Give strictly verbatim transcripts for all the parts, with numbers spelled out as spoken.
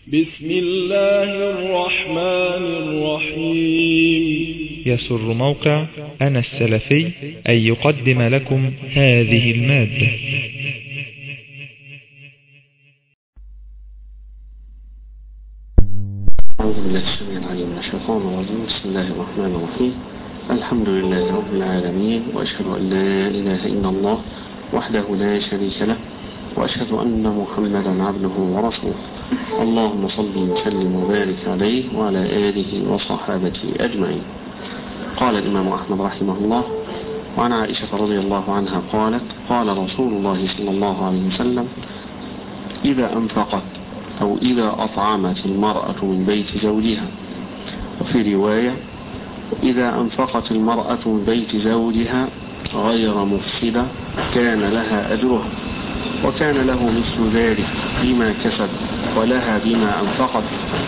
بسم الله الرحمن الرحيم. يسر موقع أنا السلفي أن يقدم لكم هذه المادة. أعوذ بالله السميع العليم من الشيطان الرجيم. بسم الله الرحمن الرحيم. الحمد لله رب العالمين، وأشهد أن لا إله إلا الله وحده لا شريك له، وأشهد أن محمدا عبده ورسوله. اللهم صل وسلم وبارك عليه وعلى آله وصحابته أجمعين. قال الإمام أحمد رحمه الله: وعن عائشة رضي الله عنها قالت: قال رسول الله صلى الله عليه وسلم: إذا أنفقت أو إذا أطعمت المرأة من بيت زوجها. وفي رواية: إذا أنفقت المرأة من بيت زوجها غير مفسدة كان لها أجرها، وكان له مثل ذلك بما كسب ولها بما أنفقت،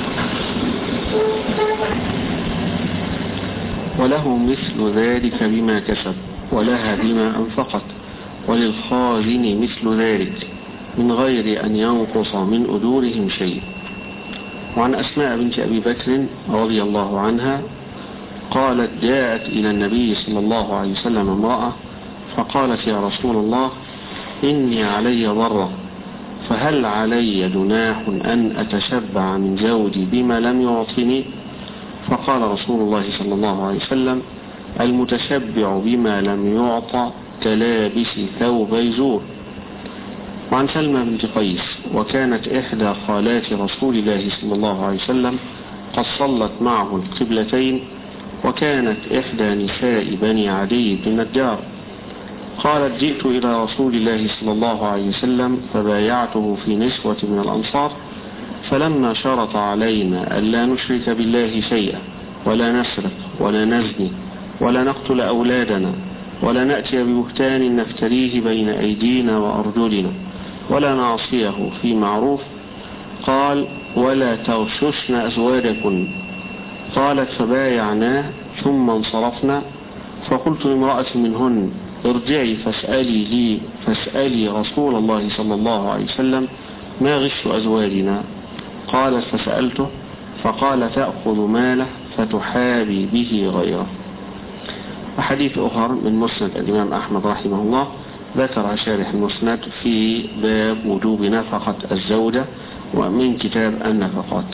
وله مثل ذلك بما كسب ولها بما أنفقت، وللخازن مثل ذلك من غير أن ينقص من أجورهم شيء. وعن أسماء بنت أبي بكر رضي الله عنها قالت: جاءت إلى النبي صلى الله عليه وسلم امرأة فقالت: يا رسول الله، إني علي ضرة، فهل علي جناح أن أتشبع من زوجي بما لم يعطني؟ فقال رسول الله صلى الله عليه وسلم: المتشبع بما لم يعطى كلابس ثوب زور. وعن سلمى بنت قيس: وكانت إحدى خالات رسول الله صلى الله عليه وسلم قد صلت معه القبلتين، وكانت إحدى نساء بني عدي بن النجار. قالت: جئت إلى رسول الله صلى الله عليه وسلم فبايعته في نسوة من الأنصار، فلما شرط علينا ألا نشرك بالله شيئا ولا نسرق ولا نزني ولا نقتل أولادنا ولا نأتي ببهتان نفتريه بين أيدينا وأرجلنا ولا نعصيه في معروف، قال: ولا تغششن أزواجكن. قالت: فبايعناه ثم انصرفنا، فقلت لامرأة منهن: ارجعي فاسألي لي فاسألي رسول الله صلى الله عليه وسلم ما غش أزواجنا. قالت: فسألته فقال: تأخذ ماله فتحابي به غيره. وحديث آخر من مسند الإمام أحمد رحمه الله ذكر شارح المسند في باب وجوب نفقة الزوجة ومن كتاب النفقات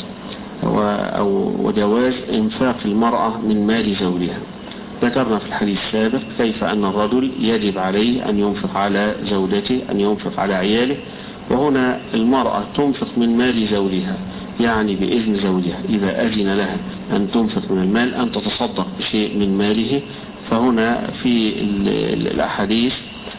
وجواز إنفاق المرأة من مال زوجها. ذكرنا في الحديث السابق كيف أن الرجل يجب عليه أن ينفق على زوجته، أن ينفق على عياله، وهنا المرأة تنفق من مال زوجها، يعني بإذن زوجها، إذا أذن لها أن تنفق من المال، أن تتصدق بشيء من ماله. فهنا في الأحاديث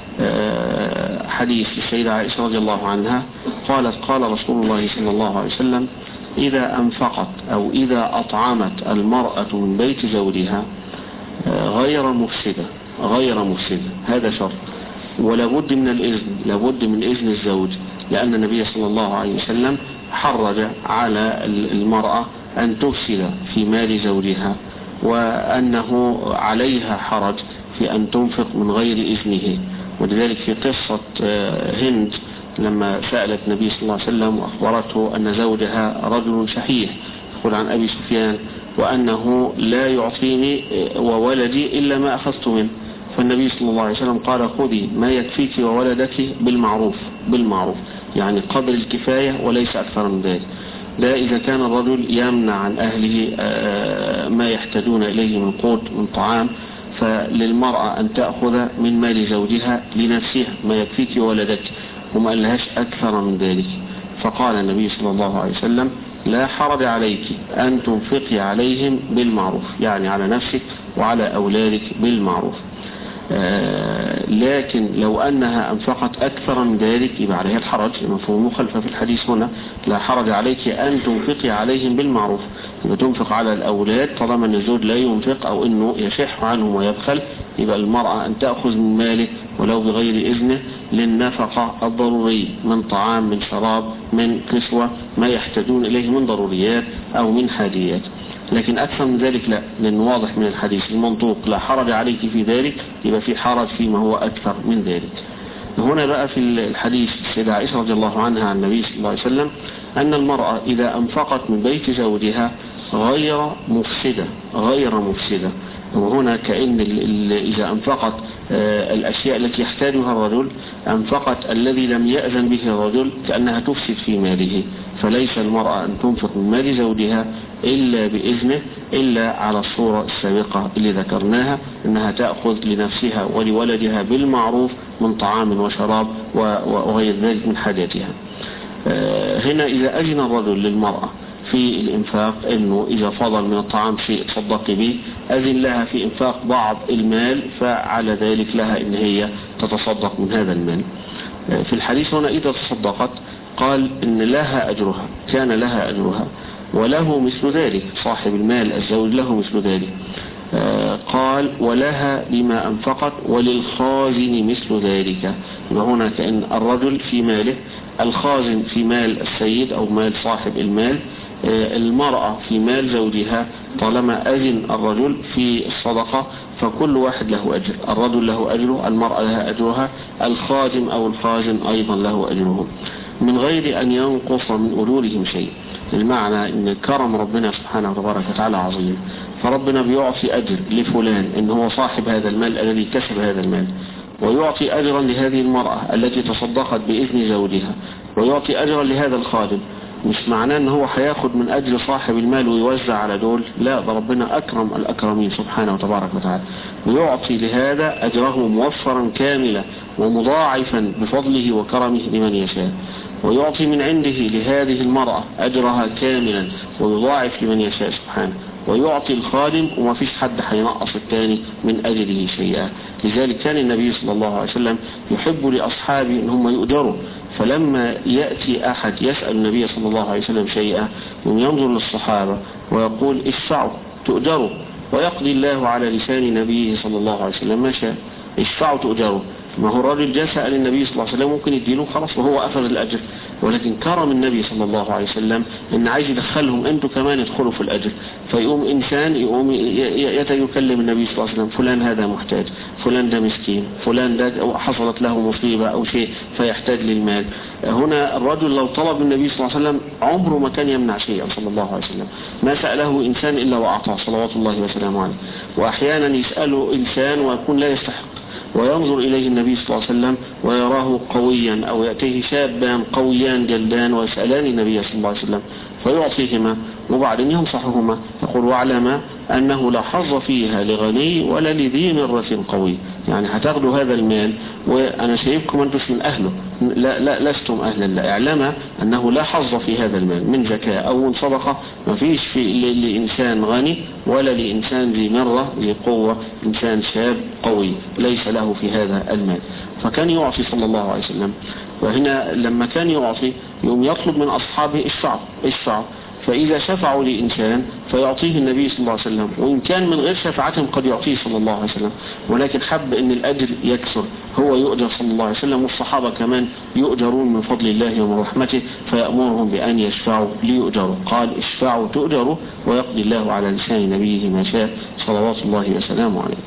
حديث السيدة عائشة رضي الله عنها قالت: قال رسول الله صلى الله عليه وسلم: إذا أنفقت أو إذا أطعمت المرأة من بيت زوجها غير مفسدة غير مفسدة هذا شرط، ولابد من الإذن، لابد من إذن الزوج، لأن النبي صلى الله عليه وسلم حرج على المرأة أن تفسد في مال زوجها، وأنه عليها حرج في أن تنفق من غير إذنه. ولذلك في قصة هند لما سألت النبي صلى الله عليه وسلم وأخبرته أن زوجها رجل شحيح، يقول عن أبي سفيان: وأنه لا يعطيني وولدي إلا ما أخذت منه. فالنبي صلى الله عليه وسلم قال: خذي ما يكفيك وولدك بالمعروف، بالمعروف يعني قدر الكفاية وليس أكثر من ذلك. لا إذا كان الرجل يمنع عن أهله ما يحتاجون إليه من قوت من طعام، فللمرأة أن تأخذ من مال زوجها لنفسها ما يكفيك وولدك، وما لهاش أكثر من ذلك. فقال النبي صلى الله عليه وسلم: لا حرج عليك أن تنفقي عليهم بالمعروف، يعني على نفسك وعلى أولادك بالمعروف. آه لكن لو أنها أنفقت أكثر من ذلك يبقى عليها الحرج، مفهوم مخالفة في الحديث هنا: لا حرج عليك أن تنفقي عليهم بالمعروف. إذا تنفق على الأولاد طالما أن الزوج لا ينفق أو أنه يشح عنهم ويبخل، يبقى المرأة أن تأخذ من ماله ولو بغير إذنه للنفقة الضرورية من طعام، من شراب، من كسوة، ما يحتاجون إليه من ضروريات أو من حاجيات. لكن أكثر من ذلك لا، لأن واضح من الحديث المنطوق لا حرج عليك في ذلك، يبقى في حرج فيما هو أكثر من ذلك. هنا بقى في الحديث السيدة عائشة رضي الله عنها عن النبي صلى الله عليه وسلم أن المرأة إذا أنفقت من بيت زوجها غير مفسدة غير مفسدة وهنا كأن إذا أنفقت الأشياء التي يحتاجها الرجل أنفقت الذي لم يأذن به الرجل كأنها تفسد في ماله. فليس المرأة أن تنفق من مال زوجها إلا بإذنه إلا على الصورة السابقة اللي ذكرناها أنها تأخذ لنفسها ولولدها بالمعروف من طعام وشراب وغير ذلك من حاجاتها. هنا إذا أذن الرجل للمرأة في الإنفاق أنه إذا فضل من الطعام شيء تصدق به أذن لها في إنفاق بعض المال فعلى ذلك لها أن هي تتصدق من هذا المال. في الحديث هنا إذا تصدقت قال إن لها أجرها كان لها أجرها وله مثل ذلك صاحب المال الزوج له مثل ذلك. قال ولها لما أنفقت وللخازن مثل ذلك. وهنا كأن الرجل في ماله الخازن في مال السيد أو مال صاحب المال المرأة في مال زوجها طالما أذن الرجل في الصدقة فكل واحد له أجر الرجل له أجره المرأة لها أجرها الخادم أو الخازن أيضا له أجرهم من غير أن ينقص من أجورهم شيء. المعنى أن كرم ربنا سبحانه وتبارك وتعالى عظيم فربنا بيعطي أجر لفلان إن هو صاحب هذا المال الذي كسب هذا المال ويعطي أجرا لهذه المرأة التي تصدقت بإذن زوجها ويعطي أجرا لهذا الخادم. مش معناه ان هو هياخد من اجل صاحب المال ويوزع على دول لا ده ربنا اكرم الاكرمين سبحانه وتبارك وتعالى ويعطي لهذا اجره موفرا كاملا ومضاعفا بفضله وكرمه لمن يشاء ويعطي من عنده لهذه المرأة اجرها كاملا ويضاعف لمن يشاء سبحانه ويعطي الخادم وما فيش حد هينقص الثاني من أجله شيئا. لذلك كان النبي صلى الله عليه وسلم يحب لأصحابه ان هم يؤجروا فلما يأتي أحد يسأل النبي صلى الله عليه وسلم شيئا وينظر للصحابة ويقول اشفعوا تؤجروا ويقضي الله على لسان نبيه صلى الله عليه وسلم ما شاء اشفعوا تؤجروا. ما هو الراجل جاء سأل النبي صلى الله عليه وسلم ممكن يديله خلاص وهو أخذ الأجر ولكن كرم النبي صلى الله عليه وسلم إن عايز يدخلهم أنتوا كمان يدخلوا في الأجر فيقوم إنسان يقوم يتكلم النبي صلى الله عليه وسلم فلان هذا محتاج فلان ده مسكين فلان ده حصلت له مصيبة أو شيء فيحتاج للمال. هنا الرجل لو طلب النبي صلى الله عليه وسلم عمره ما كان يمنع شيئا صلى الله عليه وسلم ما سأله إنسان إلا وأعطاه صلوات الله وسلامه عليه. وأحيانا يسأله إنسان ويكون لا يستحق وينظر إليه النبي صلى الله عليه وسلم ويراه قويا أو يأتيه شابان قويان جلدان ويسألان النبي صلى الله عليه وسلم فيعطيهما وبعدين ينصحهما يقول واعلما أنه لا حظ فيها لغني ولا لذي مرة قوي. يعني هتاخدوا هذا المال وأنا شايفكم أنتم من أهله لا, لا لستم أهلا لا اعلم أنه لا حظ في هذا المال من زكاة أو من صدقة ما فيش في لإنسان غني ولا لإنسان ذي مرة ذي قوة إنسان شاب قوي ليس له في هذا المال. فكان يعطي صلى الله عليه وسلم. وهنا لما كان يعطي يوم يطلب من أصحابه اشفعوا اشفعوا فإذا شفعوا لإنسان فيعطيه النبي صلى الله عليه وسلم وإن كان من غير شفاعتهم قد يعطيه صلى الله عليه وسلم ولكن حب أن الأجر يكثر هو يؤجر صلى الله عليه وسلم والصحابة كمان يؤجرون من فضل الله ومن رحمته فيأمرهم بأن يشفعوا ليؤجروا. قال اشفعوا تؤجروا ويقضي الله على لسان نبيه ما شاء صلوات الله وسلامه عليه.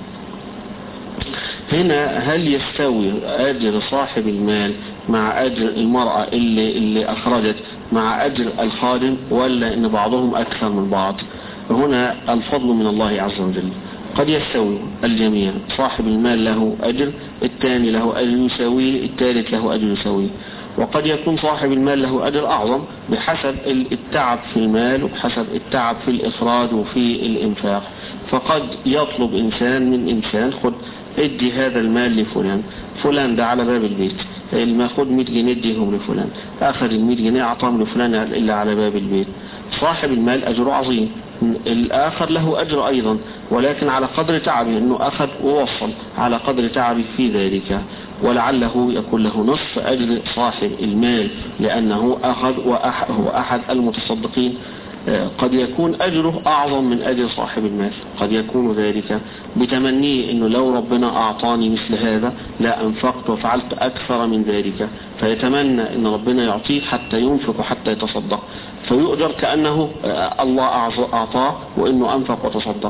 هنا هل يستوي أجر صاحب المال مع أجر المرأة اللي, اللي أخرجت مع أجر الخادم ولا إن بعضهم أكثر من بعض؟ هنا الفضل من الله عز وجل قد يستوي الجميع صاحب المال له أجر الثاني له أجر يساويه الثالث له أجر يساويه وقد يكون صاحب المال له أجر أعظم بحسب التعب في المال وبحسب التعب في الإخراج وفي الإنفاق. فقد يطلب إنسان من إنسان خد ادي هذا المال لفلان فلان ده على باب البيت ما خد مئة جنيه اديهم لفلان اخذ المئة جنيه اعطاهم لفلان الا على باب البيت. صاحب المال اجره عظيم الاخر له اجر ايضا ولكن على قدر تعبه انه اخذ ووصل على قدر تعبه في ذلك ولعله يكون له نصف اجر صاحب المال لانه اخذ وهو احد المتصدقين. قد يكون أجره أعظم من أجر صاحب المال قد يكون ذلك بتمنيه أنه لو ربنا أعطاني مثل هذا لا أنفقت وفعلت أكثر من ذلك فيتمنى أن ربنا يعطيه حتى ينفق وحتى يتصدق فيؤجر كأنه الله أعطاه وأنه أنفق وتصدق.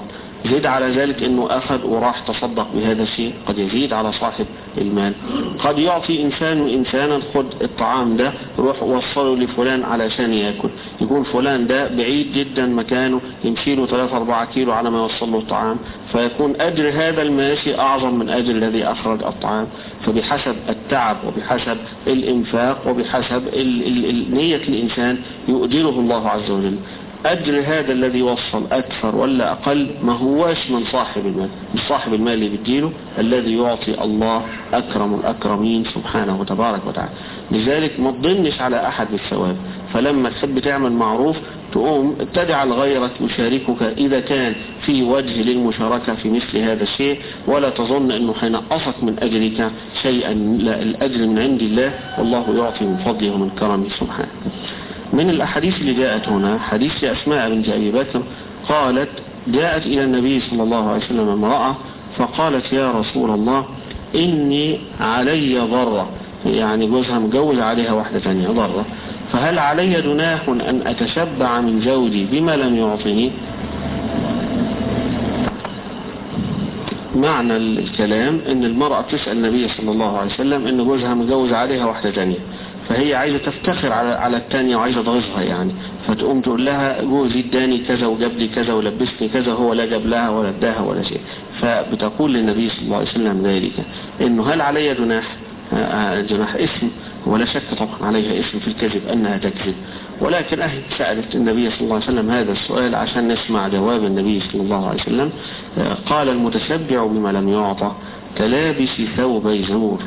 زيد على ذلك انه اخذ وراح تصدق بهذا الشيء، قد يزيد على صاحب المال. قد يعطي انسان انسانا خد الطعام ده روح وصله لفلان علشان ياكل، يكون فلان ده بعيد جدا مكانه يمشي له ثلاثة أربعة كيلو على ما يوصل له الطعام، فيكون اجر هذا الماشي اعظم من اجر الذي اخرج الطعام. فبحسب التعب وبحسب الانفاق وبحسب ال ال ال نية الانسان يؤجره الله عز وجل. أجر هذا الذي وصل أكثر ولا أقل ما هواش من صاحب المال، من صاحب المال اللي بيديله، الذي يعطي الله أكرم الأكرمين سبحانه وتبارك وتعالى. لذلك ما تضنش على أحد بالثواب، فلما تحب تعمل معروف تقوم تدعى غيرك يشاركك إذا كان في وجه للمشاركة في مثل هذا الشيء، ولا تظن أنه حينقصك من أجرك شيئا، لا، الأجر من عند الله، والله يعطي من فضله ومن كرمه سبحانه. من الأحاديث اللي جاءت هنا حديث أسماء بنت أبي بكر قالت جاءت إلى النبي صلى الله عليه وسلم امرأة فقالت يا رسول الله إني علي ضرة، يعني جوزها مجوز عليها واحدة ثانية ضرة، فهل علي جناح أن أتشبع من زوجي بما لم يعطني؟ معنى الكلام ان المرأة تسأل النبي صلى الله عليه وسلم ان جوزها مجوز عليها واحدة ثانية، فهي عايزة تفتخر على على الثانية وعايزة تغيظها يعني، فتقوم تقول لها جوزي اداني كذا وجاب لي كذا ولبسني كذا، هو لا جاب لها ولا اداها ولا شيء. فبتقول للنبي صلى الله عليه وسلم ذلك، انه هل علي جناح؟ جناح اسم، ولا شك طبعا عليها اسم في الكذب انها تكذب، ولكن اهل سألت النبي صلى الله عليه وسلم هذا السؤال عشان نسمع جواب النبي صلى الله عليه وسلم. قال المتشبع بما لم يعطى كلابس ثوب زور،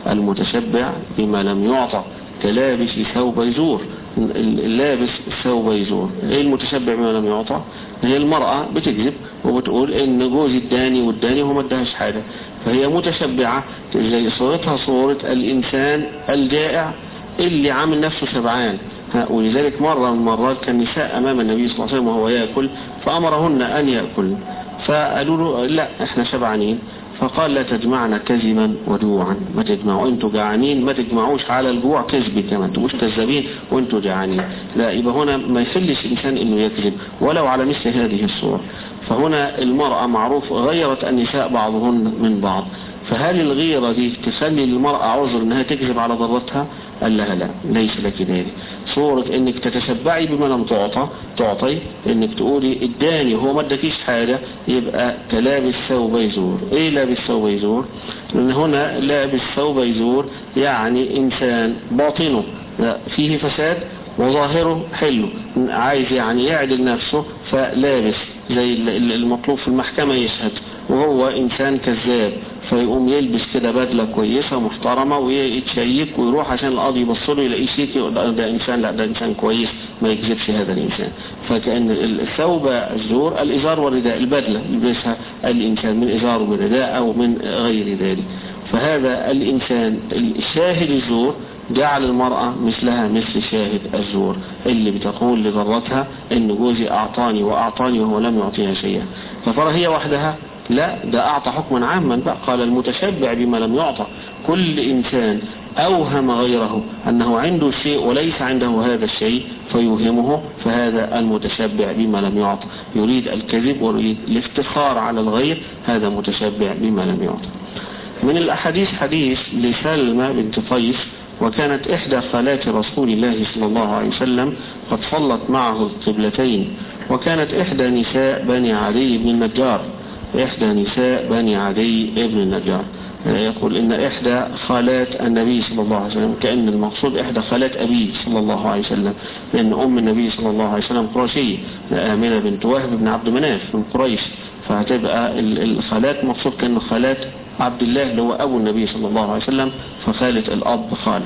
المتشبع بما لم يعطى كلابس ثوب زور، اللابس ثوب زور. ايه المتشبع بما لم يعطى؟ هي المرأة بتكذب وبتقول ان جوزي اداني واداني وهو ما اداهاش حاجة، فهي متشبعة زي صورتها صورة الانسان الجائع اللي عامل نفسه شبعان. ولذلك مرة من المرات كان نساء امام النبي صلى الله عليه وسلم وهو يأكل فامرهن ان يأكل، فقالوا له لا احنا شبعانين، فقال لا تجمعنا كذبا وجوعا، ما تجمعوا انتوا جعانين، ما تجمعوش على الجوع كذب كمان، تبقوش كذابين وانتوا جعانين، لا. يبقى هنا ما يخلش الانسان انه يكذب ولو على مثل هذه الصور. فهنا المرأة معروف غيرت النساء بعضهن من بعض، فهل الغيرة دي تخلي المرأة عذر انها تكذب على ضرتها؟ قال لها لا، ليس لك ذلك. صورة انك تتشبعي بما لم تعطى تعطي، انك تقولي اداني هو ما اداكيش حاجة، يبقى كلابس ثوب يزور. ايه لابس ثوب يزور؟ لان هنا لابس ثوب يزور يعني انسان باطنه فيه فساد وظاهره حلو، عايز يعني يعدل نفسه، فلابس زي المطلوب في المحكمة يشهد، وهو انسان كذاب فيقوم يلبس كده بدلة كويسة محترمة ويتشيك ويروح عشان القاضي يبصله يلاقيه شيك، ده انسان، لا ده انسان كويس ما يكذبش هذا الانسان. فكأن الثوب الزور الازار والرداء، البدلة يلبسها الانسان من ازار ورداء او من غير ذلك. فهذا الانسان الشاهد الزور جعل المرأة مثلها مثل شاهد الزور اللي بتقول لضرتها ان جوزي اعطاني واعطاني وهو لم يعطيها شيئا. فترى هي وحدها؟ لا، ده اعطى حكما عاما بقى. قال المتشبع بما لم يعطى، كل انسان اوهم غيره انه عنده شيء وليس عنده هذا الشيء فيوهمه، فهذا المتشبع بما لم يعطى، يريد الكذب ويريد الافتخار على الغير، هذا متشبع بما لم يعطى. من الاحاديث حديث لسلمى بنت قيس، وكانت إحدى خالات رسول الله صلى الله عليه وسلم قد صلت معه القبلتين، وكانت إحدى نساء بني عدي بن النجار، إحدى نساء بني عدي بن النجار. يقول إن إحدى خالات النبي صلى الله عليه وسلم، كأن المقصود إحدى خالات أبيه صلى الله عليه وسلم، لأن أم النبي صلى الله عليه وسلم قرشية، آمنة بنت وهب بن عبد مناف من قريش، فهتبقى الخالات مقصود كأنه خالات عبد الله اللي هو أبو النبي صلى الله عليه وسلم، فخالة الأب خالة.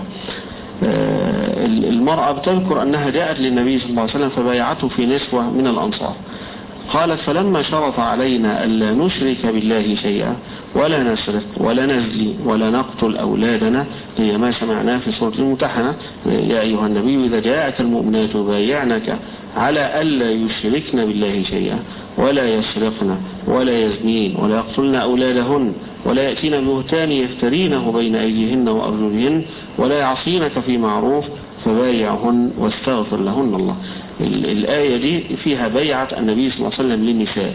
المرأة بتذكر أنها جاءت للنبي صلى الله عليه وسلم فبايعته في نسوة من الأنصار. قالت فلما شرط علينا ألا نشرك بالله شيئا ولا نسرق ولا نزلي ولا نقتل أولادنا، هي ما سمعناه في سورة الممتحنة، يا أيها النبي إذا جاءك المؤمنات يبايعنك على ألا يشركن بالله شيئا ولا يسرقن ولا يزنين ولا يقتلن أولادهن ولا يأتين بهتان يفترينه بين أيديهن وأرجلهن ولا يعصينك في معروف فبايعهن واستغفر لهن الله. الآية دي فيها بيعة النبي صلى الله عليه وسلم للنساء،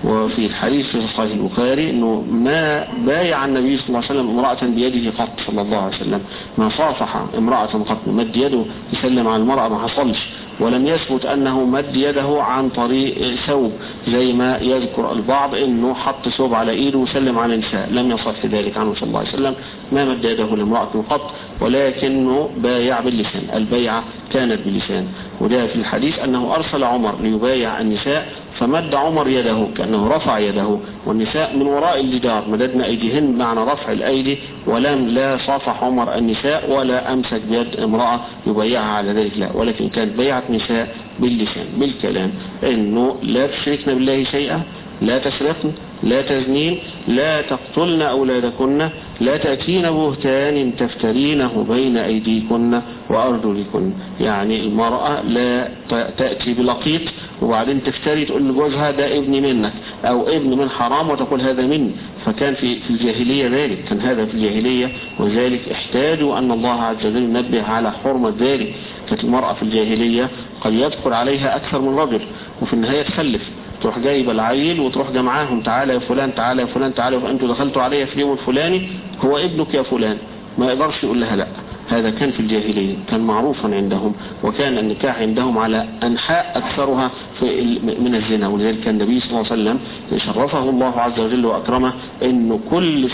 وفي الحديث في صحيح البخاري أنه ما بايع النبي صلى الله عليه وسلم امرأة بيده قط صلى الله عليه وسلم، ما صافح امرأة قط، مد يده يسلم على المرأة ما حصلش. ولم يثبت أنه مد يده عن طريق ثوب زي ما يذكر البعض أنه حط ثوب على إيده وسلم على النساء، لم يصح ذلك عنه صلى الله عليه وسلم، ما مد يده لامرأة قط، ولكنه بايع باللسان، البيعة كانت باللسان. وده في الحديث أنه أرسل عمر ليبايع النساء فمد عمر يده كأنه رفع يده، والنساء من وراء الجدار مددنا أيديهن معنى رفع الأيدي، ولم لا صافح عمر النساء ولا أمسك بيد امرأة يبايعها على ذلك، لا، ولكن كانت بيعة نساء باللسان بالكلام، إنه لا تشركن بالله شيئا، لا تسرقن، لا تزنين، لا تقتلن أولادكن، لا تأتين بهتان تفترينه بين أيديكن وأرجلكن. يعني المرأة لا تأتي بلقيط وبعدين تفتري تقول لجوزها ده ابني منك أو ابن من حرام وتقول هذا مني، فكان في في الجاهلية ذلك، كان هذا في الجاهلية، وذلك احتاجوا أن الله عز وجل ينبه على حرمة ذلك. كانت المرأة في الجاهلية قد يدخل عليها أكثر من رجل وفي النهاية تخلف، تروح جايبه العيل وتروح جمعاهم، تعالى يا فلان، تعالى يا فلان، تعالى، وانتوا دخلتوا عليا في اليوم الفلاني، هو ابنك يا فلان، ما يقدرش يقول لها لا. هذا كان في الجاهلية، كان معروفا عندهم، وكان النكاح عندهم على أنحاء أكثرها في من الزنا. ولذلك كان النبي صلى الله عليه وسلم شرفه الله عز وجل وأكرمه أنه كل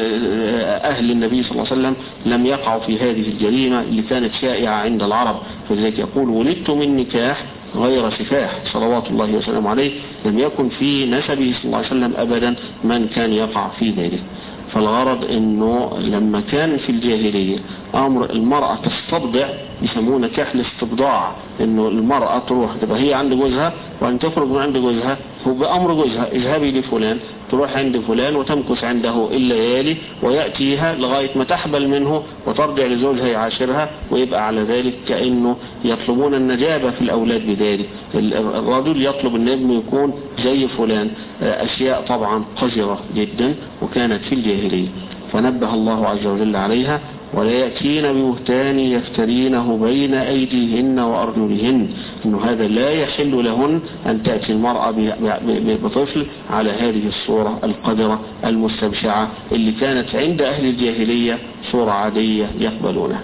أهل النبي صلى الله عليه وسلم لم يقعوا في هذه الجريمة اللي كانت شائعة عند العرب. فلذلك يقول ولدت من نكاح غير سفاح صلوات الله وسلم عليه، لم يكن في نسبه صلى الله عليه وسلم أبدا من كان يقع في ذلك. فالغرض انه لما كان في الجاهلية امر المرأة تستبضع، يسمونه نكاح الاستبضاع، انه المرأة تروح تبقى هي عند جوزها وان تخرج من عند جوزها هو بأمر جوزها، اذهبي لفلان، تروح عند فلان وتمكث عنده الليالي ويأتيها لغاية ما تحبل منه وترجع لزوجها يعاشرها، ويبقى على ذلك كأنه يطلبون النجابة في الأولاد بذلك. الرجل يطلب ان ابنه يكون زي فلان، أشياء طبعا قذرة جدا وكانت في الجاهلية، فنبه الله عز وجل عليها. ولا يأتين ببهتان يفترينه بين أيديهن وأرجلهن، إنه هذا لا يحل لهن أن تأتي المرأة بطفل على هذه الصورة القذرة المستبشعة اللي كانت عند أهل الجاهلية صورة عادية يقبلونها.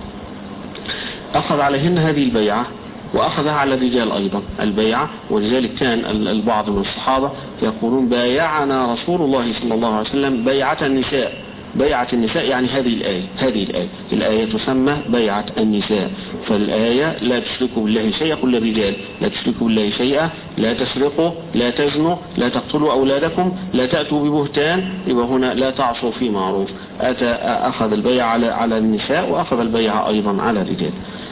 أخذ عليهن هذه البيعة وأخذها على الرجال أيضا البيعة، ولذلك كان البعض من الصحابة يقولون بايعنا رسول الله صلى الله عليه وسلم بيعة النساء. بيعة النساء يعني هذه الآية، هذه الآية الآية تسمى بيعة النساء. فالآية لا تشركوا بالله شيئا، يقول للرجال لا تشركوا بالله شيئا، لا تسرقوا، لا تزنوا، لا تقتلوا أولادكم، لا تأتوا ببهتان، يبقى هنا لا تعصوا في معروف. أتى أخذ البيعة على على النساء وأخذ البيعة أيضا على الرجال.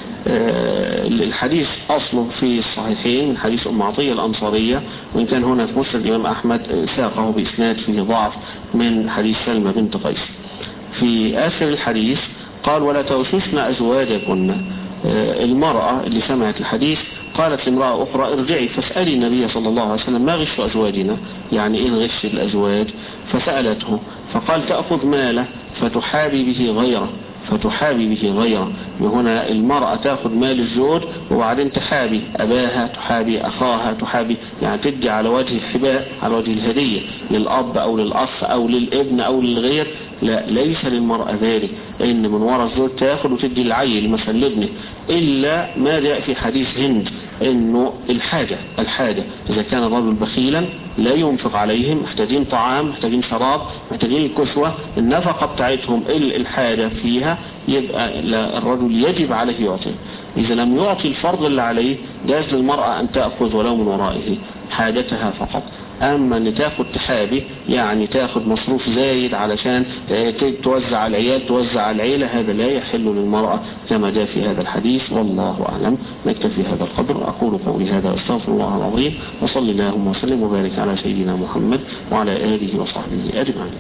الحديث أصله في الصحيحين من حديث أم عطية الأنصارية، وإن كان هنا في مسند الإمام أحمد ساقه بإسناد فيه ضعف من حديث سلمى بنت قيس. في آخر الحديث قال ولا تغششن أزواجكن. المرأة اللي سمعت الحديث قالت لامرأة أخرى ارجعي فاسألي النبي صلى الله عليه وسلم ما غش أزواجنا، يعني إيه غش الأزواج؟ فسألته فقال تأخذ ماله فتحابي به غيره، فتحابي به غيره. وهنا المرأة تأخذ مال الزوج وبعدين تحابي أباها، تحابي أخاها، تحابي يعني تدي على وجه الحباء، على وجه الهدية للأب أو للأخ أو للابن أو للغير. لا، ليس للمرأة ذلك، إن من وراء الزوج تأخذ وتدي العيل مثلا لابنه، إلا ما جاء في حديث هند إنه الحاجة الحاجة إذا كان الرجل بخيلا لا ينفق عليهم، محتاجين طعام، محتاجين شراب، محتاجين الكسوة، النفقة بتاعتهم الحاجة فيها، يبقى الرجل يجب عليه يعطي. إذا لم يعطي الفرض اللي عليه جاز للمرأة أن تأخذ ولو من ورائه حاجتها فقط. أما أن تأخذ تحابي يعني تأخذ مصروف زايد علشان توزع على العيال، توزع على العيلة، هذا لا يحل للمرأة كما جاء في هذا الحديث. والله أعلم. نكتفي هذا القدر. أقول قولي هذا أستغفر الله العظيم، وصل اللهم وسلم وبارك على سيدنا محمد وعلى آله وصحبه أجمعين.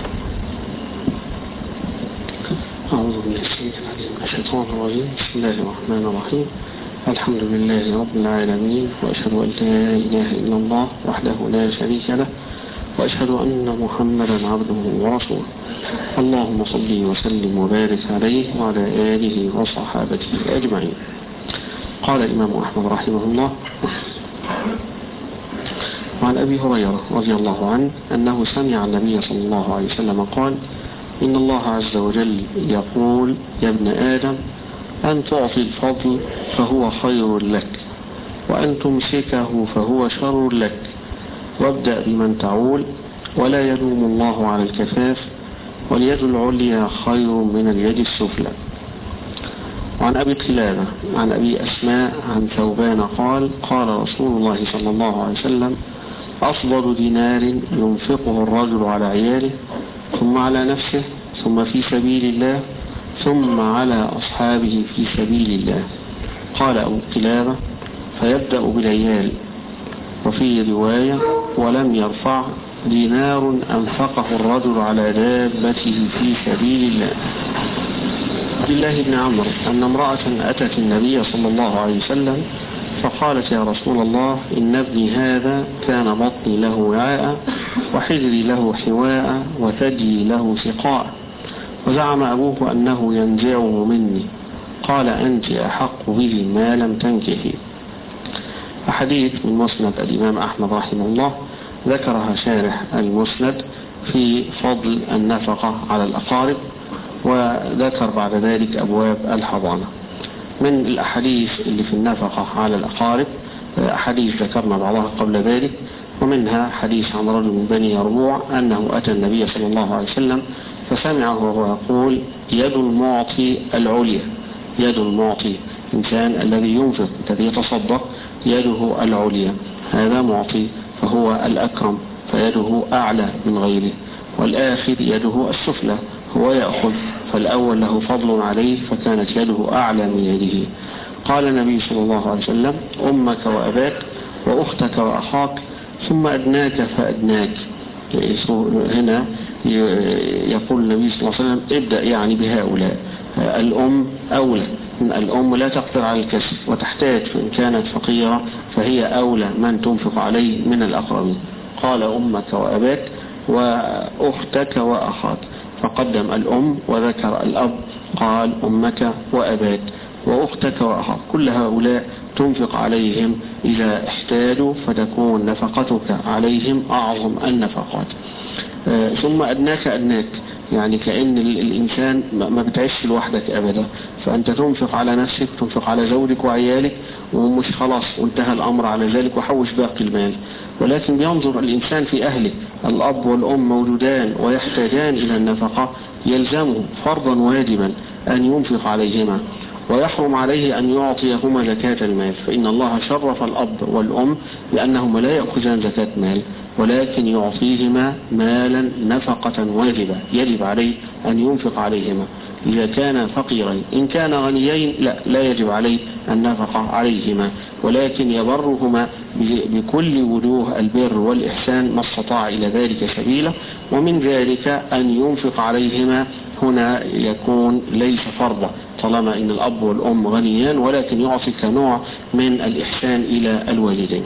أعوذ بالله من الشيطان الرجيم. بسم الله الرحمن الرحيم. الحمد لله رب العالمين، وأشهد أن لا إله إلا الله وحده لا شريك له، وأشهد أن محمدا عبده ورسوله. اللهم صل وسلم وبارك عليه وعلى آله وصحابته أجمعين. قال الإمام أحمد رحمه الله وعن أبي هريرة رضي الله عنه أنه سمع النبي صلى الله عليه وسلم قال: إن الله عز وجل يقول: يا ابن آدم، أن تعطي الفضل فهو خير لك، وأن تمسكه فهو شر لك، وابدأ بمن تعول، ولا يلوم الله على الكفاف، واليد العليا خير من اليد السفلى. وعن أبي قلابة عن أبي أسماء عن ثوبان قال: قال رسول الله صلى الله عليه وسلم: أفضل دينار ينفقه الرجل على عياله، ثم على نفسه، ثم في سبيل الله، ثم على أصحابه في سبيل الله. قال أبو قلابة: فيبدأ بالعيال. وفي رواية: ولم يرفع دينار أنفقه الرجل على دابته في سبيل الله. عبد الله بن عمرو أن امرأة أتت النبي صلى الله عليه وسلم فقالت: يا رسول الله، إن ابني هذا كان بطني له وعاء، وحجري له حواء، وثدي له سقاء، وزعم أبوه أنه ينزعه مني. قال: أنت أحق به ما لم تنكحي. أحاديث من مسند الإمام أحمد رحمه الله ذكرها شارح المسند في فضل النفقة على الأقارب، وذكر بعد ذلك أبواب الحضانة. من الأحاديث اللي في النفقة على الأقارب أحاديث ذكرنا بعضها قبل ذلك، ومنها حديث عن رجل من بني يربوع أنه أتى النبي صلى الله عليه وسلم فسمعه وهو يقول: يد المعطي العليا. يد المعطي، إنسان الذي ينفق الذي يتصدق يده العليا، هذا معطي فهو الأكرم فيده أعلى من غيره، والآخر يده السفلى هو يأخذ، فالأول له فضل عليه فكانت يده أعلى من يده. قال النبي صلى الله عليه وسلم: أمك وأباك وأختك وأخاك، ثم أدناك فأدناك. هنا يقول النبي صلى الله عليه وسلم: ابدأ يعني بهؤلاء. الأم أولى، الأم لا تقدر على الكسب وتحتاج، فإن كانت فقيرة فهي أولى من تنفق عليه من الأقربين. قال: أمك وأباك وأختك وأخاك، فقدم الأم وذكر الأب، قال: أمك وأباك وأختك وأخاك. كل هؤلاء تنفق عليهم إذا احتاجوا، فتكون نفقتك عليهم أعظم النفقات. آه ثم أدناك أدناك، يعني كأن الإنسان ما بتعيش لوحدك أبدا، فأنت تنفق على نفسك، تنفق على زوجك وعيالك، ومش خلاص وانتهى الأمر على ذلك وحوش باقي المال، ولكن ينظر الإنسان في أهله. الأب والأم موجودان ويحتاجان إلى النفقة، يلزمه فرضا واجبا أن ينفق عليهما، ويحرم عليه أن يعطيهما زكاة المال، فإن الله شرف الأب والأم لأنهما لا يأخذان زكاة مال، ولكن يعطيهما مالا نفقة واجبة يجب عليه أن ينفق عليهما إذا كان فقيرين. إن كان غنيين لا لا يجب عليه النفقة عليهما، ولكن يبرهما بكل وجوه البر والإحسان ما استطاع إلى ذلك سبيلا، ومن ذلك أن ينفق عليهما هنا يكون ليس فرضا طالما إن الأب والأم غنيان، ولكن يعطي كنوع من الإحسان إلى الوالدين.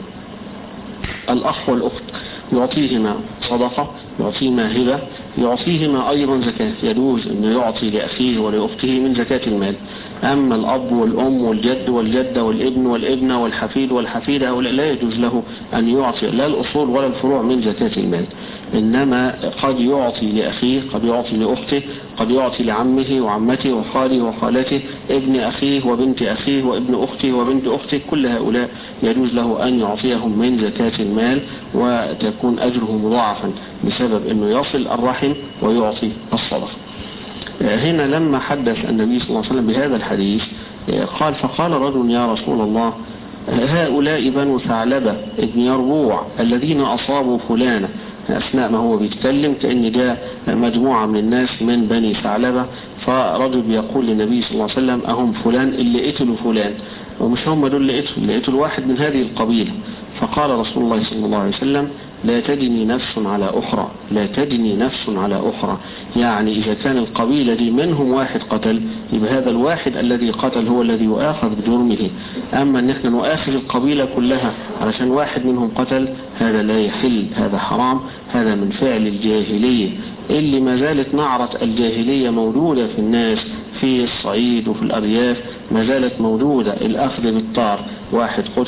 الأخ والأخت يعطيهما صدقة، يعطيهما هبة، يعطيهما أيضا زكاة، يجوز أن يعطي لأخيه ولأخته من زكاة المال. أما الأب والأم والجد والجدة والابن والابنة والحفيد والحفيدة هؤلاء لا يجوز له أن يعطي لا الأصول ولا الفروع من زكاة المال، إنما قد يعطي لأخيه، قد يعطي لأخته، قد يعطي لعمه وعمته وخاله وخالته، ابن أخيه وبنت أخيه وابن أخته وبنت أخته، كل هؤلاء يجوز له أن يعطيهم من زكاة المال، وتكون أجره مضاعفا بسبب أنه يصل الرحم ويعطي الصدقة. هنا لما حدث النبي صلى الله عليه وسلم بهذا الحديث قال: فقال رجل: يا رسول الله، هؤلاء بنو ثعلبة ابن يربوع الذين أصابوا فلانا. أثناء ما هو بيتكلم كأن جاء مجموعة من الناس من بني ثعلبة، فرجل بيقول للنبي صلى الله عليه وسلم: أهم فلان اللي قتلوا فلان، ومش هم دول اللي قتلوا، اللي قتلوا واحد من هذه القبيلة. فقال رسول الله صلى الله عليه وسلم: لا تدني نفس على أخرى، لا تدني نفس على أخرى، يعني إذا كان القبيلة دي منهم واحد قتل، يبقى هذا الواحد الذي قتل هو الذي يؤاخذ بجرمه. أما أن احنا نؤاخذ القبيلة كلها علشان واحد منهم قتل، هذا لا يحل، هذا حرام، هذا من فعل الجاهلية اللي ما زالت نعرة الجاهلية موجودة في الناس في الصعيد وفي الأرياف، ما زالت موجودة. الأخذ بالطار، واحد قتل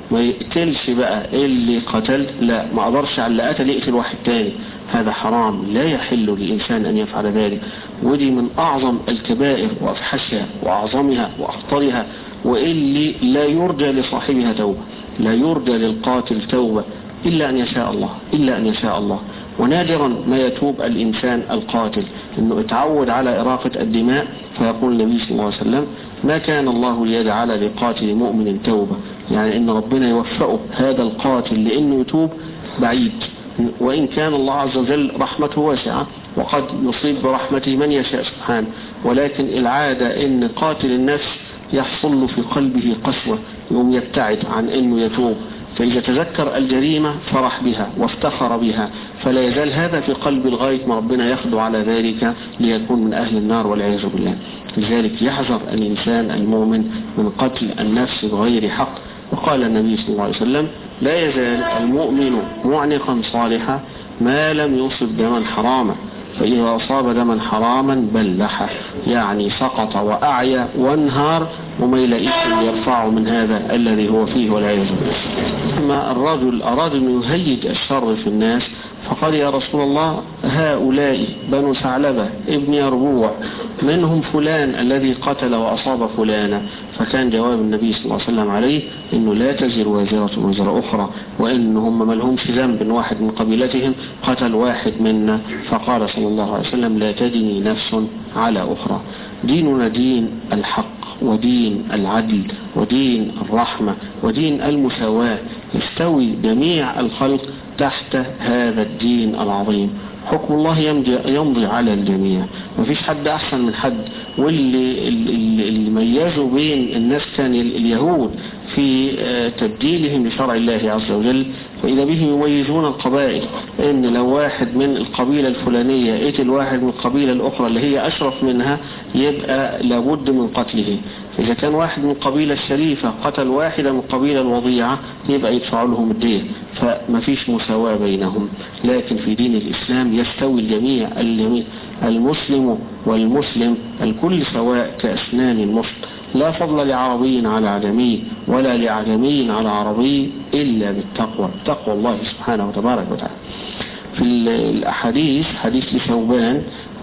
ما يقتلش بقى اللي قتل، لا ما أقدرش على اللي قتل يقتل واحد تاني، هذا حرام، لا يحل للإنسان أن يفعل ذلك. ودي من أعظم الكبائر وأفحشها وأعظمها وأخطرها، واللي لا يرجى لصاحبها توبة، لا يرجى للقاتل توبة إلا أن يشاء الله، إلا أن يشاء الله. ونادرا ما يتوب الإنسان القاتل، إنه اتعود على إراقة الدماء، فيقول النبي صلى الله عليه وسلم ما كان الله ليجعل لقاتل مؤمن توبة، يعني إن ربنا يوفقه هذا القاتل لأنه يتوب بعيد، وإن كان الله عز وجل رحمته واسعة وقد يصيب برحمته من يشاء سبحانه، ولكن العادة إن قاتل النفس يحصل له في قلبه قسوة، يوم يبتعد عن إنه يتوب، فإذا تذكر الجريمة فرح بها وافتخر بها، فلا يزال هذا في قلب لغاية ما ربنا يخدو على ذلك ليكون من أهل النار والعياذ بالله. لذلك يحذر الإنسان المؤمن من قتل النفس بغير حق. وقال النبي صلى الله عليه وسلم لا يزال المؤمن معنقا صالحا ما لم يصب دما حراما، فإذا أصاب دما حراما بلحه، يعني سقط وأعيا وانهار وما يلاقيش يرفعه من هذا الذي هو فيه والعياذ بالله. أما الرجل أراد أن يهيج الشر في الناس فقال يا رسول الله هؤلاء بنو ثعلبة ابن يربوع منهم فلان الذي قتل وأصاب فلانا، فكان جواب النبي صلى الله عليه وسلم عليه إنه لا تزر وازرة وزر أخرى، وإنهم ما لهمش ذنب، واحد من قبيلتهم قتل واحد منا، فقال صلى الله عليه وسلم لا تدني نفس على أخرى. ديننا دين الحق ودين العدل ودين الرحمة ودين المساواة، يستوي جميع الخلق تحت هذا الدين العظيم. حكم الله يمضي, يمضي على الجميع، ما فيش حد أحسن من حد. واللي اللي, اللي ميزوا بين الناس كان اليهود في تبديلهم لشرع الله عز وجل، فإذا بهم يميزون القبائل، إن لو واحد من القبيلة الفلانية قتل واحد من القبيلة الأخرى اللي هي أشرف منها يبقى لابد من قتله، إذا كان واحد من القبيلة الشريفة قتل واحدة من القبيلة الوضيعة يبقى يدفعوا لهم الدية، فما فيش مساواة بينهم. لكن في دين الإسلام يستوي الجميع، الجميع المسلم والمسلم الكل سواء كأسنان المشط، لا فضل لعربي على عجمي ولا لعجمي على عربي إلا بالتقوى، تقوى الله سبحانه وتبارك وتعالى. في الأحاديث حديث لثوبان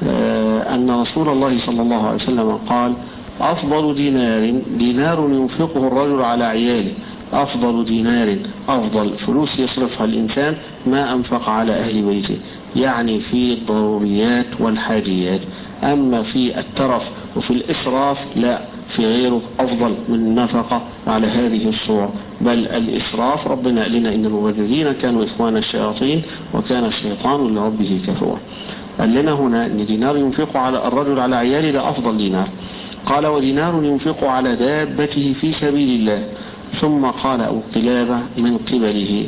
أن رسول الله صلى الله عليه وسلم قال أفضل دينار دينار ينفقه الرجل على عياله، أفضل دينار أفضل فلوس يصرفها الإنسان ما أنفق على أهل بيته، يعني في الضروريات والحاجيات. أما في الترف وفي الإسراف لا، في غيره أفضل من النفقة على هذه الصور. بل الإسراف ربنا قال لنا إن المبذرين كانوا إخوان الشياطين وكان الشيطان لربه كفورا. قال لنا هنا أن دينار ينفق على الرجل على عياله ده أفضل دينار. قال ودينار ينفق على دابته في سبيل الله. ثم قال أبو قلابة من قبله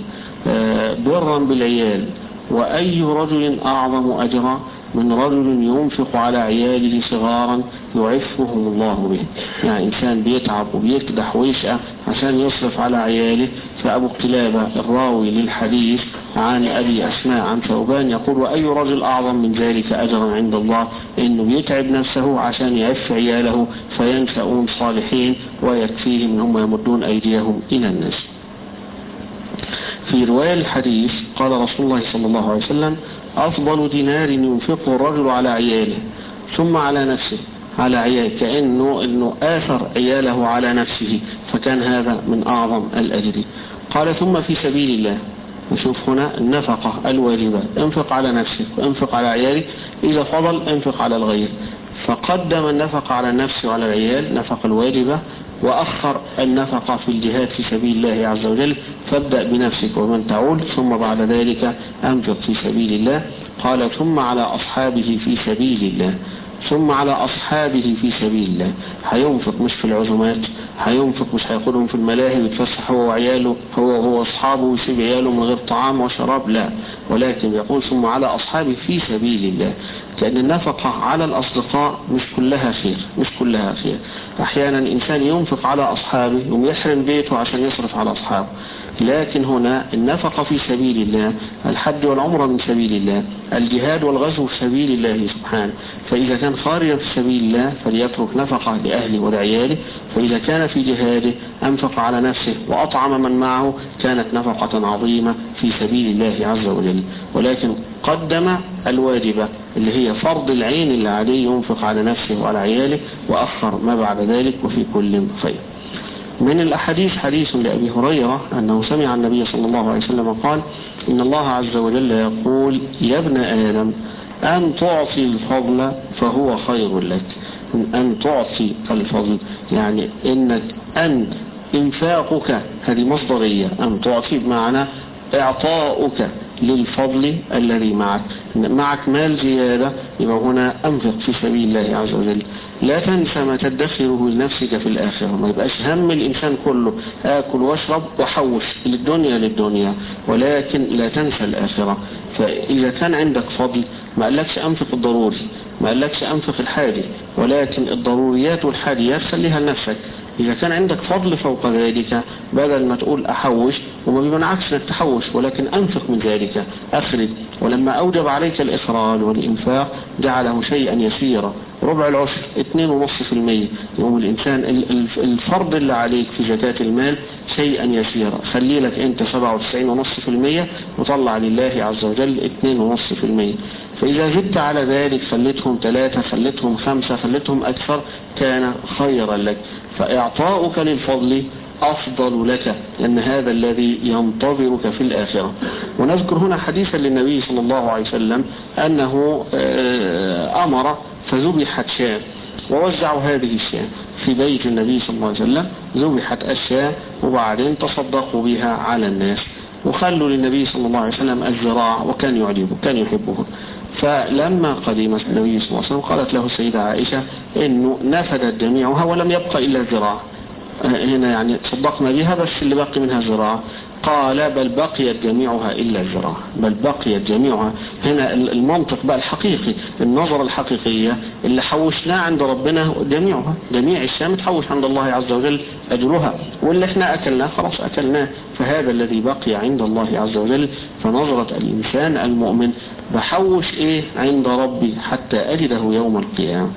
برا بالعيال، وأي رجل أعظم أجرا من رجل ينفق على عياله صغارا يعفهم الله به. يعني إنسان بيتعب وبيكدح ويشقى عشان يصرف على عياله. فأبو قلابة الراوي للحديث عن أبي أسماء عن ثوبان يقول وأي رجل أعظم من ذلك أجرا عند الله، إنه بيتعب نفسه عشان يعف عياله فينشأون صالحين ويكفيهم إن هم يمدون أيديهم إلى الناس. في رواية الحديث قال رسول الله صلى الله عليه وسلم أفضل دينار ينفقه الرجل على عياله ثم على نفسه، على عياله كأنه إنه آثر عياله على نفسه، فكان هذا من أعظم الأجر. قال ثم في سبيل الله. نشوف هنا النفقة الواجبة، انفق على نفسك وانفق على عيالك، إذا فضل انفق على الغير. فقدم النفقة على النفس وعلى العيال نفقة الواجبة، وأخر النفقة في الجهاد في سبيل الله عز وجل، فابدأ بنفسك ومن تعول ثم بعد ذلك أنفق في سبيل الله. قال ثم على أصحابه في سبيل الله، ثم على أصحابه في سبيل الله. هينفق مش في العزومات، هينفق مش هياخدهم في الملاهي ويتفسح هو وعياله هو وهو أصحابه ويسيب عياله من غير طعام وشراب، لا، ولكن يقول ثم على أصحابه في سبيل الله. كأن النفقة على الأصدقاء مش كلها خير، مش كلها خير. أحيانا إنسان ينفق على أصحابه ويحرم بيته عشان يصرف على أصحابه، لكن هنا النفقة في سبيل الله، الحج والعمرة من سبيل الله، الجهاد والغزو في سبيل الله سبحانه. فإذا كان خارجا في سبيل الله فليترك نفقة لأهله ولعياله، فإذا كان في جهاده أنفق على نفسه وأطعم من معه كانت نفقة عظيمة في سبيل الله عز وجل. ولكن قدم الواجبة اللي هي فرض العين اللي عليه ينفق على نفسه وعلى عياله، وأخر ما بعد ذلك، وفي كل خير. من الأحاديث حديث لأبي هريرة أنه سمع النبي صلى الله عليه وسلم قال: إن الله عز وجل يقول: يا ابن آدم أن تعطي الفضل فهو خير لك. أن تعطي الفضل يعني إنك أن إنفاقك، هذه مصدرية، أن تعطي بمعنى إعطاؤك للفضل الذي معك. معك مال زيادة يبقى هنا أنفق في سبيل الله عز وجل. لا تنسى ما تدخره لنفسك في الآخرة. ما يبقاش هم الإنسان كله آكل واشرب وحوش للدنيا للدنيا، ولكن لا تنسى الآخرة. فإذا كان عندك فضل ما قالكش أنفق الضروري، ما قالكش أنفق الحادي، ولكن الضروريات والحاديات خليها لنفسك. إذا كان عندك فضل فوق ذلك بدل ما تقول أحوش، وما بيمنعكش أنك تحوش، ولكن أنفق من ذلك، أخرج. ولما أوجب عليك الإخراج والإنفاق جعله شيئا يسيرا، ربع العشر، اثنين ونصف في المية. يوم الإنسان الفرض اللي عليك في زكاة المال شيئا يسيرا، خلي لك أنت سبعة وتسعين ونصف في المية وطلع لله عز وجل اثنين ونصف في المية. فإذا زدت على ذلك خليتهم ثلاثة، خليتهم خمسة، خليتهم أكثر، كان خيرا لك. فإعطاؤك للفضل أفضل لك، لأن هذا الذي ينتظرك في الآخرة. ونذكر هنا حديثا للنبي صلى الله عليه وسلم أنه أمر فذبحت شاة، ووزعوا هذه الشاة في بيت النبي صلى الله عليه وسلم. ذبحت الشاة وبعدين تصدقوا بها على الناس، وخلوا للنبي صلى الله عليه وسلم الذراع، وكان يعجبه، كان يحبه. فلما قدم النبي صلى الله عليه وسلم قالت له السيدة عائشة إنه نفدت جميعها ولم يبقى إلا الذراع. هنا يعني صدقنا بها بس اللي باقي منها ذراع. قال: بل بقيت جميعها إلا الذراع، بل بقيت جميعها. هنا المنطق بقى الحقيقي، النظرة الحقيقية اللي حوشناه عند ربنا جميعها، جميع الشام تحوش عند الله عز وجل أجرها، واللي احنا أكلناه خلاص أكلناه، فهذا الذي بقي عند الله عز وجل. فنظرة الإنسان المؤمن بحوش إيه عند ربي حتى أجده يوم القيامة.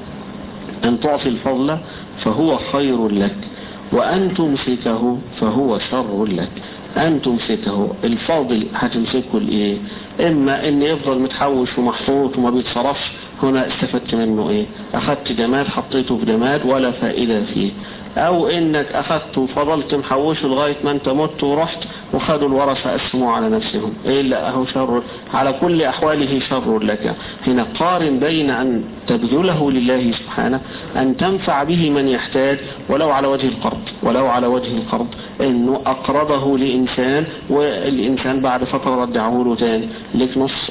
أن تعطي الفضل فهو خير لك، وأن تمسكه فهو شر لك. أن تمسكه الفاضل هتمسكه لإيه؟ إما إن يفضل متحوش ومحفوظ وما بيتصرفش، هنا استفدت منه إيه؟ أخذت جماد حطيته في جماد ولا فائدة فيه. أو إنك أخذته وفضلت محوشه لغاية ما أنت مت ورحت وخدوا الورثة أسموا على نفسهم، إيه لا أهو شر، على كل أحواله شر لك. هنا قارن بين أن تبذله لله سبحانه، أن تنفع به من يحتاج ولو على وجه القرض، ولو على وجه القرض إنه أقرضه لإنسان والإنسان بعد فترة رجعه له تاني، لك نص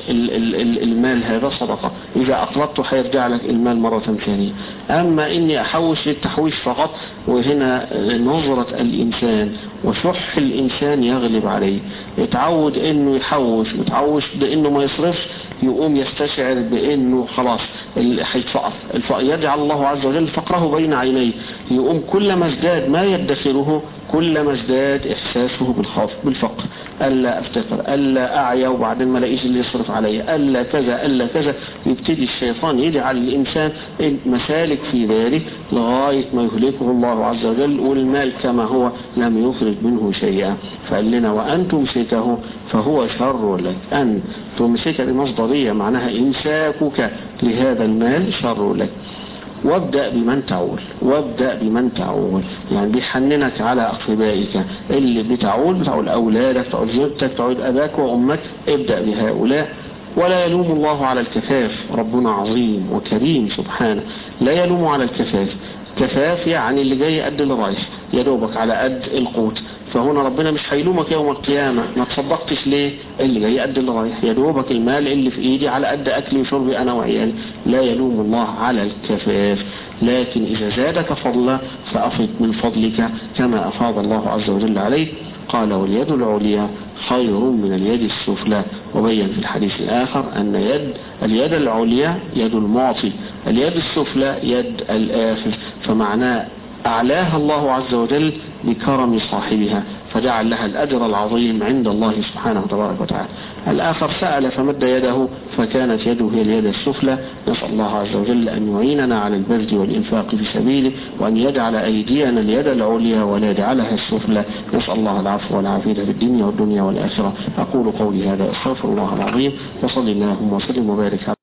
المال هذا صدقة، إذا أقرضته حيرجع لك المال مرة ثانية. أما إني أحوش للتحويش فقط، وهنا نظرة الإنسان وشح الإنسان يغلب عليه، يتعود إنه يحوش، يتعود بإنه ما يصرفش، يقوم يستشعر بإنه خلاص هيتفقر، يجعل الله عز وجل فقره بين عينيه، يقوم كلما ازداد ما يدخره كلما ازداد إحساسه بالخوف بالفقر، ألا أفتقر، ألا أعيا وبعدين ما لاقيش اللي يصرف علي، ألا كذا ألا كذا. يبتدي الشيطان يجعل الإنسان مسالك في ذلك لغاية ما يهلكه الله عز وجل، والمال كما هو لم يخرج منه شيئا. فقال لنا: وأن تمسكه فهو شر لك. أن تمسك بمصدرية معناها إمساكك لهذا المال شر لك. وابدأ بمن تعول، وابدأ بمن تعول، يعني بيحننك على أقربائك اللي بتعول، بتعول أولادك، تعول زوجتك، تعول أباك وأمك، ابدأ بهؤلاء. ولا يلوم الله على الكفاف، ربنا عظيم وكريم سبحانه، لا يلوم على الكفاف. كفاف يعني اللي جاي قد اللي رايح، يدوبك على قد القوت. فهنا ربنا مش هيلومك يوم القيامة ما تصدقتش ليه، اللي جاي قد اللي رايح، يدوبك المال اللي في ايدي على قد اكلي وشربي انا وعيالي. لا يلوم الله على الكفاف، لكن اذا زادك فضلا فافض من فضلك كما افاض الله عز وجل عليك. قال: واليد العليا خير من اليد السفلى. وبين في الحديث الآخر أن يد اليد العليا يد المعطي، اليد السفلى يد الآخذ، فمعناه أعلاها الله عز وجل بكرم صاحبها، فجعل لها الأجر العظيم عند الله سبحانه تبارك وتعالى. الآخر سأل فمد يده فكانت يده هي اليد السفلى. نسأل الله عز وجل أن يعيننا على البذل والإنفاق في سبيله، وأن يجعل أيدينا اليد العليا ولا يجعلها السفلى. نسأل الله العفو والعافية في الدنيا والدنيا والآخرة. أقول قولي هذا، أستغفر الله العظيم، وصلى اللهم وسلم وبارك على